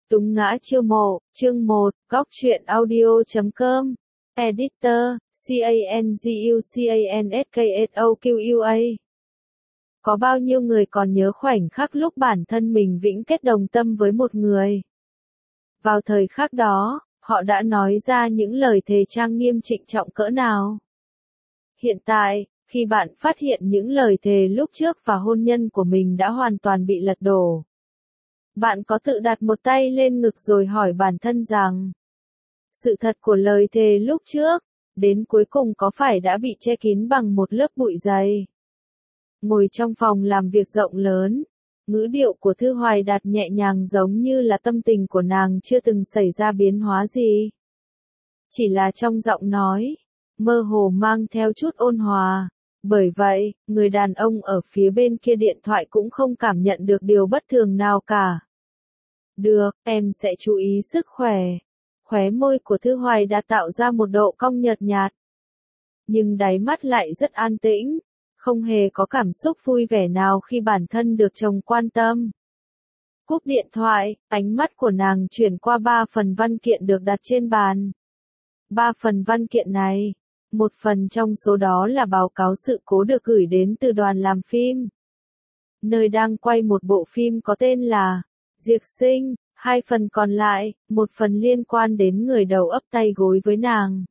Túng ngã chiêu mộ, chương 1, góc truyện audio.com. Editor, CANGUCANSKSOQUA. Có bao nhiêu người còn nhớ khoảnh khắc lúc bản thân mình vĩnh kết đồng tâm với một người? Vào thời khắc đó, họ đã nói ra những lời thề trang nghiêm trịnh trọng cỡ nào? Hiện tại, khi bạn phát hiện những lời thề lúc trước và hôn nhân của mình đã hoàn toàn bị lật đổ, bạn có tự đặt một tay lên ngực rồi hỏi bản thân rằng, sự thật của lời thề lúc trước, đến cuối cùng có phải đã bị che kín bằng một lớp bụi dày? Ngồi trong phòng làm việc rộng lớn, ngữ điệu của Thư Hoài Đạt nhẹ nhàng giống như là tâm tình của nàng chưa từng xảy ra biến hóa gì. Chỉ là trong giọng nói, mơ hồ mang theo chút ôn hòa. Bởi vậy, người đàn ông ở phía bên kia điện thoại cũng không cảm nhận được điều bất thường nào cả. Được, em sẽ chú ý sức khỏe. Khóe môi của Thư Hoài đã tạo ra một độ cong nhợt nhạt. Nhưng đáy mắt lại rất an tĩnh, không hề có cảm xúc vui vẻ nào khi bản thân được chồng quan tâm. Cúp điện thoại, ánh mắt của nàng chuyển qua 3 phần văn kiện được đặt trên bàn. 3 phần văn kiện này, một phần trong số đó là báo cáo sự cố được gửi đến từ đoàn làm phim, nơi đang quay một bộ phim có tên là Diệt Sinh. 2 phần còn lại, một phần liên quan đến người đầu ấp tay gối với nàng.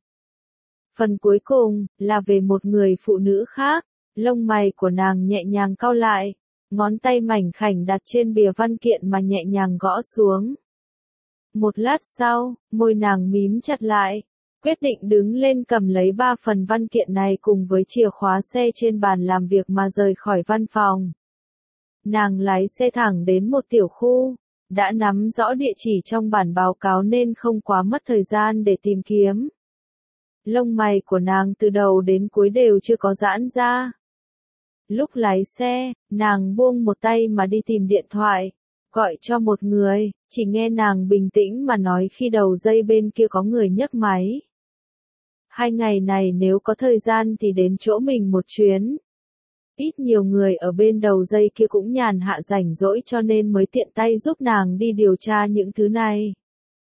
Phần cuối cùng, là về một người phụ nữ khác. Lông mày của nàng nhẹ nhàng cau lại, ngón tay mảnh khảnh đặt trên bìa văn kiện mà nhẹ nhàng gõ xuống. Một lát sau, môi nàng mím chặt lại, quyết định đứng lên cầm lấy 3 phần văn kiện này cùng với chìa khóa xe trên bàn làm việc mà rời khỏi văn phòng. Nàng lái xe thẳng đến một tiểu khu, đã nắm rõ địa chỉ trong bản báo cáo nên không quá mất thời gian để tìm kiếm. Lông mày của nàng từ đầu đến cuối đều chưa có giãn ra. Lúc lái xe, nàng buông một tay mà đi tìm điện thoại, gọi cho một người, chỉ nghe nàng bình tĩnh mà nói khi đầu dây bên kia có người nhấc máy. 2 ngày này nếu có thời gian thì đến chỗ mình một chuyến. Ít nhiều người ở bên đầu dây kia cũng nhàn hạ rảnh rỗi cho nên mới tiện tay giúp nàng đi điều tra những thứ này.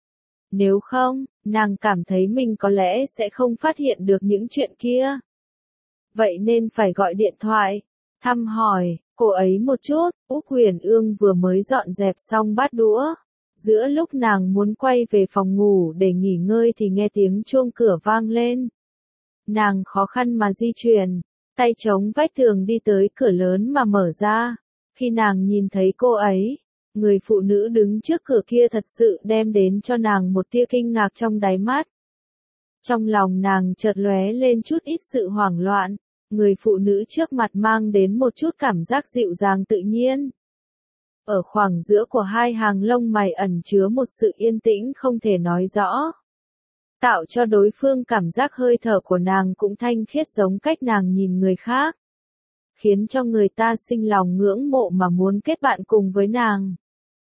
Nếu không, nàng cảm thấy mình có lẽ sẽ không phát hiện được những chuyện kia. Vậy nên phải gọi điện thoại, thăm hỏi cô ấy một chút. Úc Huyền Ương vừa mới dọn dẹp xong bát đũa. Giữa lúc nàng muốn quay về phòng ngủ để nghỉ ngơi thì nghe tiếng chuông cửa vang lên. Nàng khó khăn mà di chuyển, tay chống vách tường đi tới cửa lớn mà mở ra. Khi nàng nhìn thấy cô ấy, người phụ nữ đứng trước cửa kia thật sự đem đến cho nàng một tia kinh ngạc trong đáy mắt. Trong lòng nàng chợt lóe lên chút ít sự hoảng loạn, người phụ nữ trước mặt mang đến một chút cảm giác dịu dàng tự nhiên. Ở khoảng giữa của 2 hàng lông mày ẩn chứa một sự yên tĩnh không thể nói rõ, tạo cho đối phương cảm giác hơi thở của nàng cũng thanh khiết giống cách nàng nhìn người khác, khiến cho người ta sinh lòng ngưỡng mộ mà muốn kết bạn cùng với nàng.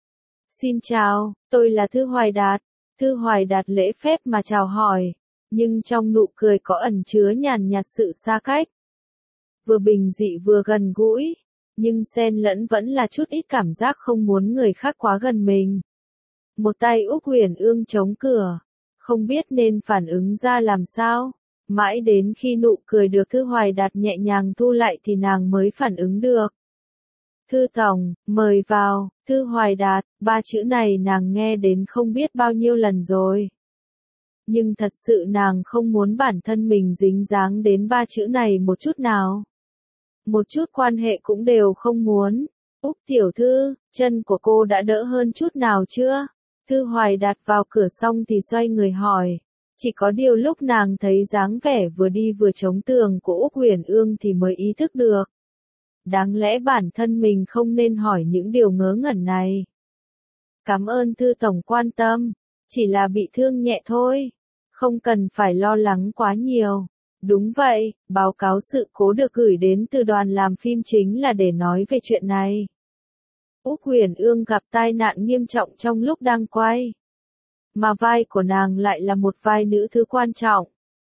Xin chào, tôi là Thư Hoài Đạt. Thư Hoài Đạt lễ phép mà chào hỏi, nhưng trong nụ cười có ẩn chứa nhàn nhạt sự xa cách. Vừa bình dị vừa gần gũi, nhưng xen lẫn vẫn là chút ít cảm giác không muốn người khác quá gần mình. Một tay Úc Huyền Ương chống cửa, không biết nên phản ứng ra làm sao. Mãi đến khi nụ cười được Thư Hoài Đạt nhẹ nhàng thu lại thì nàng mới phản ứng được. Thư tổng, mời vào. Thư Hoài Đạt, 3 chữ này nàng nghe đến không biết bao nhiêu lần rồi. Nhưng thật sự nàng không muốn bản thân mình dính dáng đến 3 chữ này một chút nào. Một chút quan hệ cũng đều không muốn. Úc tiểu thư, chân của cô đã đỡ hơn chút nào chưa? Thư Hoài Đạt vào cửa xong thì xoay người hỏi. Chỉ có điều lúc nàng thấy dáng vẻ vừa đi vừa chống tường của Úc Huyền Ương thì mới ý thức được. Đáng lẽ bản thân mình không nên hỏi những điều ngớ ngẩn này. Cảm ơn Thư tổng quan tâm, chỉ là bị thương nhẹ thôi, không cần phải lo lắng quá nhiều. Đúng vậy, báo cáo sự cố được gửi đến từ đoàn làm phim chính là để nói về chuyện này. Úc Huyền Ương gặp tai nạn nghiêm trọng trong lúc đang quay, mà vai của nàng lại là một vai nữ thứ quan trọng.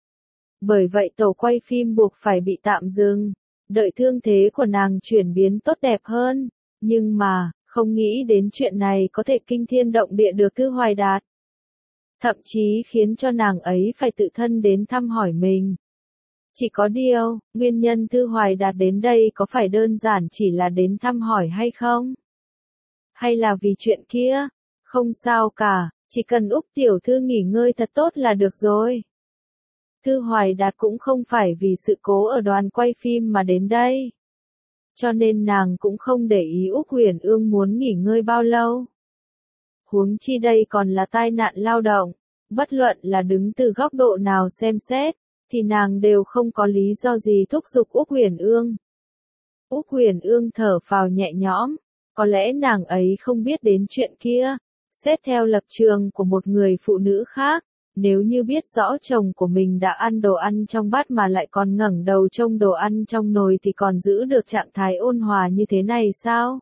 Bởi vậy tổ quay phim buộc phải bị tạm dừng, đợi thương thế của nàng chuyển biến tốt đẹp hơn. Nhưng mà, Không nghĩ đến chuyện này có thể kinh thiên động địa được Thư Hoài Đạt. Thậm chí khiến cho nàng ấy phải tự thân đến thăm hỏi mình. Chỉ có điều, nguyên nhân Thư Hoài Đạt đến đây có phải đơn giản chỉ là đến thăm hỏi hay không? Hay là vì chuyện kia? Không sao cả, chỉ cần Úc tiểu thư nghỉ ngơi thật tốt là được rồi. Thư Hoài Đạt cũng không phải vì sự cố ở đoàn quay phim mà đến đây. Cho nên nàng cũng không để ý Úc Huyền Ương muốn nghỉ ngơi bao lâu. Huống chi đây còn là tai nạn lao động, bất luận là đứng từ góc độ nào xem xét, thì nàng đều không có lý do gì thúc giục Úc Huyền Ương. Úc Huyền Ương thở phào nhẹ nhõm, có lẽ nàng ấy không biết đến chuyện kia, xét theo lập trường của một người phụ nữ khác, nếu như biết rõ chồng của mình đã ăn đồ ăn trong bát mà lại còn ngẩng đầu trông đồ ăn trong nồi thì còn giữ được trạng thái ôn hòa như thế này sao?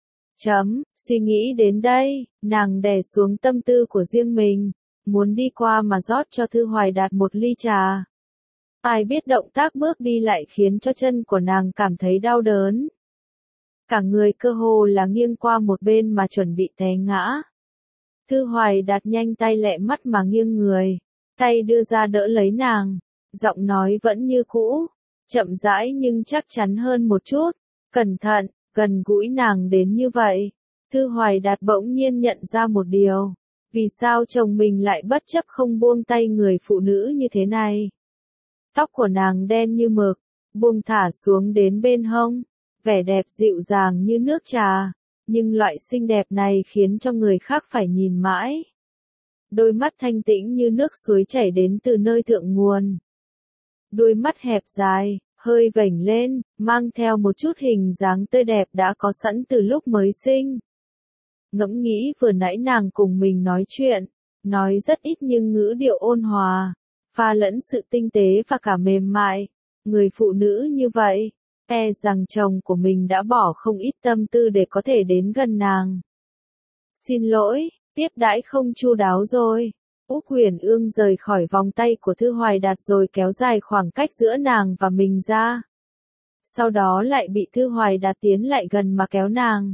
Suy nghĩ đến đây, nàng đè xuống tâm tư của riêng mình, muốn đi qua mà rót cho Thư Hoài Đạt một ly trà. Ai biết động tác bước đi lại khiến cho chân của nàng cảm thấy đau đớn. Cả người cơ hồ là nghiêng qua một bên mà chuẩn bị té ngã. Thư Hoài Đạt nhanh tay lẹ mắt mà nghiêng người, tay đưa ra đỡ lấy nàng, giọng nói vẫn như cũ, chậm rãi nhưng chắc chắn hơn một chút, cẩn thận, gần gũi nàng đến như vậy. Thư Hoài Đạt bỗng nhiên nhận ra một điều, vì sao chồng mình lại bất chấp không buông tay người phụ nữ như thế này. Tóc của nàng đen như mực, buông thả xuống đến bên hông, vẻ đẹp dịu dàng như nước trà, nhưng loại xinh đẹp này khiến cho người khác phải nhìn mãi. Đôi mắt thanh tĩnh như nước suối chảy đến từ nơi thượng nguồn. Đôi mắt hẹp dài, hơi vểnh lên, mang theo một chút hình dáng tươi đẹp đã có sẵn từ lúc mới sinh. Ngẫm nghĩ vừa nãy nàng cùng mình nói chuyện, nói rất ít nhưng ngữ điệu ôn hòa, pha lẫn sự tinh tế và cả mềm mại. Người phụ nữ như vậy, e rằng chồng của mình đã bỏ không ít tâm tư để có thể đến gần nàng. Xin lỗi, tiếp đãi không chu đáo rồi. Úc Huyền Ương rời khỏi vòng tay của Thư Hoài Đạt rồi kéo dài khoảng cách giữa nàng và mình ra. Sau đó lại bị Thư Hoài Đạt tiến lại gần mà kéo nàng.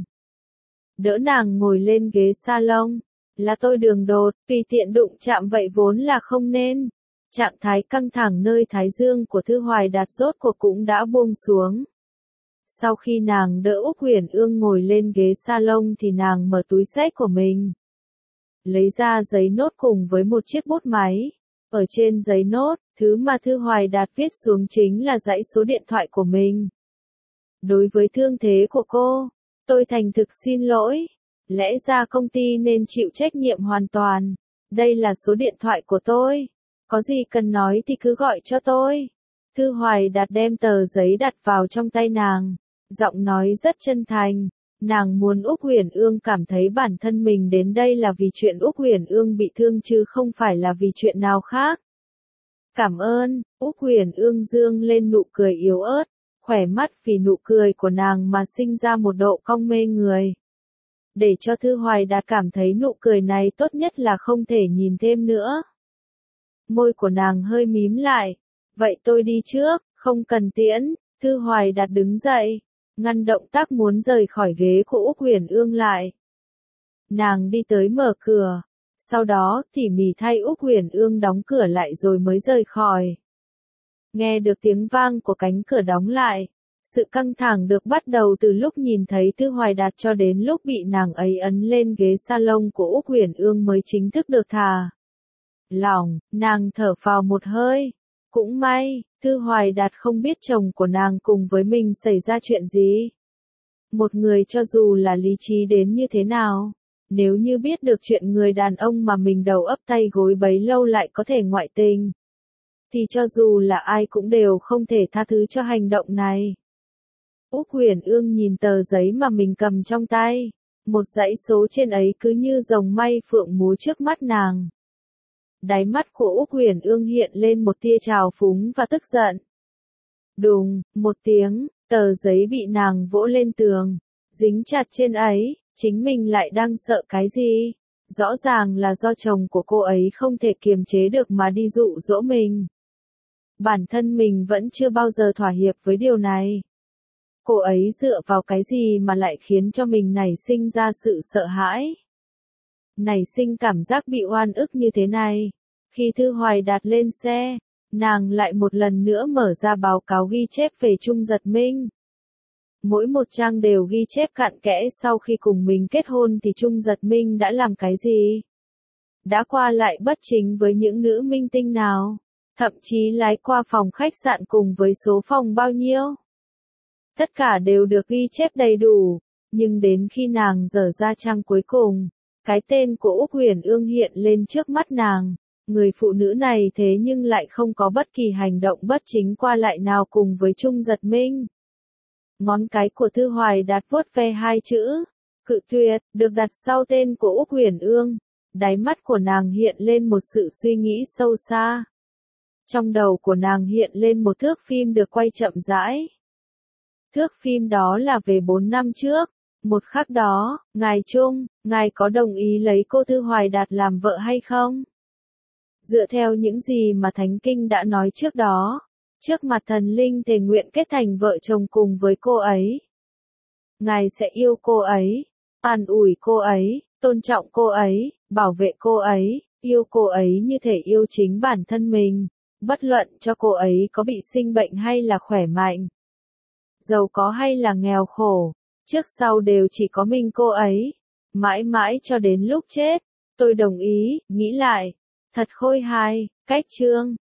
Đỡ nàng ngồi lên ghế salon. Là tôi đường đột, tùy tiện đụng chạm vậy vốn là không nên. Trạng thái căng thẳng nơi thái dương của Thư Hoài Đạt rốt cuộc cũng đã buông xuống. Sau khi nàng đỡ Úc Huyền Ương ngồi lên ghế salon thì nàng mở túi xách của mình. Lấy ra giấy nốt cùng với một chiếc bút máy. Ở trên giấy nốt, thứ mà Thư Hoài Đạt viết xuống chính là dãy số điện thoại của mình. Đối với thương thế của cô, tôi thành thực xin lỗi. Lẽ ra công ty nên chịu trách nhiệm hoàn toàn. Đây là số điện thoại của tôi. Có gì cần nói thì cứ gọi cho tôi. Thư Hoài Đạt đem tờ giấy đặt vào trong tay nàng. Giọng nói rất chân thành. Nàng muốn Úc Huyền Ương cảm thấy bản thân mình đến đây là vì chuyện Úc Huyền Ương bị thương chứ không phải là vì chuyện nào khác. Cảm ơn, Úc Huyền Ương dương lên nụ cười yếu ớt, khỏe mắt vì nụ cười của nàng mà sinh ra một độ cong mê người. Để cho Thư Hoài Đạt cảm thấy nụ cười này tốt nhất là không thể nhìn thêm nữa. Môi của nàng hơi mím lại. Vậy tôi đi trước, không cần tiễn. Thư Hoài Đạt đứng dậy, ngăn động tác muốn rời khỏi ghế của Úc Huyền Ương lại. Nàng đi tới mở cửa, sau đó tỉ mỉ thay Úc Huyền Ương đóng cửa lại rồi mới rời khỏi. Nghe được tiếng vang của cánh cửa đóng lại, sự căng thẳng được bắt đầu từ lúc nhìn thấy Thư Hoài Đạt cho đến lúc bị nàng ấy ấn lên ghế salon của Úc Huyền Ương mới chính thức được thả lỏng. Nàng thở phào một hơi. Cũng may, Thư Hoài Đạt không biết chồng của nàng cùng với mình xảy ra chuyện gì. Một người cho dù là lý trí đến như thế nào, nếu như biết được chuyện người đàn ông mà mình đầu ấp tay gối bấy lâu lại có thể ngoại tình, thì cho dù là ai cũng đều không thể tha thứ cho hành động này. Úc Huyền Ương nhìn tờ giấy mà mình cầm trong tay, một dãy số trên ấy cứ như rồng may phượng múa trước mắt nàng. Đáy mắt của Úc Huyền Ương hiện lên một tia trào phúng và tức giận. Đùng, một tiếng, tờ giấy bị nàng vỗ lên tường, dính chặt trên ấy, chính mình lại đang sợ cái gì? Rõ ràng là do chồng của cô ấy không thể kiềm chế được mà đi dụ dỗ mình. Bản thân mình vẫn chưa bao giờ thỏa hiệp với điều này. Cô ấy dựa vào cái gì mà lại khiến cho mình nảy sinh ra sự sợ hãi? Nảy sinh cảm giác bị oan ức như thế này. Khi Thư Hoài Đạt lên xe, nàng lại một lần nữa mở ra báo cáo ghi chép về Trung Giật Minh. Mỗi một trang đều ghi chép cặn kẽ sau khi cùng mình kết hôn thì Trung Giật Minh đã làm cái gì? Đã qua lại bất chính với những nữ minh tinh nào? Thậm chí lái qua phòng khách sạn cùng với số phòng bao nhiêu? Tất cả đều được ghi chép đầy đủ, nhưng đến khi nàng dở ra trang cuối cùng, cái tên của Úc Huyền Ương hiện lên trước mắt nàng. Người phụ nữ này thế nhưng lại không có bất kỳ hành động bất chính qua lại nào cùng với Trung Giật Minh. Ngón cái của Thư Hoài Đạt vuốt ve hai chữ cự tuyệt được đặt sau tên của Úc Huyền Ương. Đáy mắt của nàng hiện lên một sự suy nghĩ sâu xa. Trong đầu của nàng hiện lên một thước phim được quay chậm rãi. Thước phim đó là về 4 năm trước. Một khắc đó, ngài Trung, ngài có đồng ý lấy cô Thư Hoài Đạt làm vợ hay không? Dựa theo những gì mà Thánh Kinh đã nói trước đó, trước mặt thần linh thề nguyện kết thành vợ chồng cùng với cô ấy. Ngài sẽ yêu cô ấy, an ủi cô ấy, tôn trọng cô ấy, bảo vệ cô ấy, yêu cô ấy như thể yêu chính bản thân mình, bất luận cho cô ấy có bị sinh bệnh hay là khỏe mạnh, giàu có hay là nghèo khổ, trước sau đều chỉ có mình cô ấy, mãi mãi cho đến lúc chết. Tôi đồng ý, nghĩ lại, thật khôi hài, cách chương.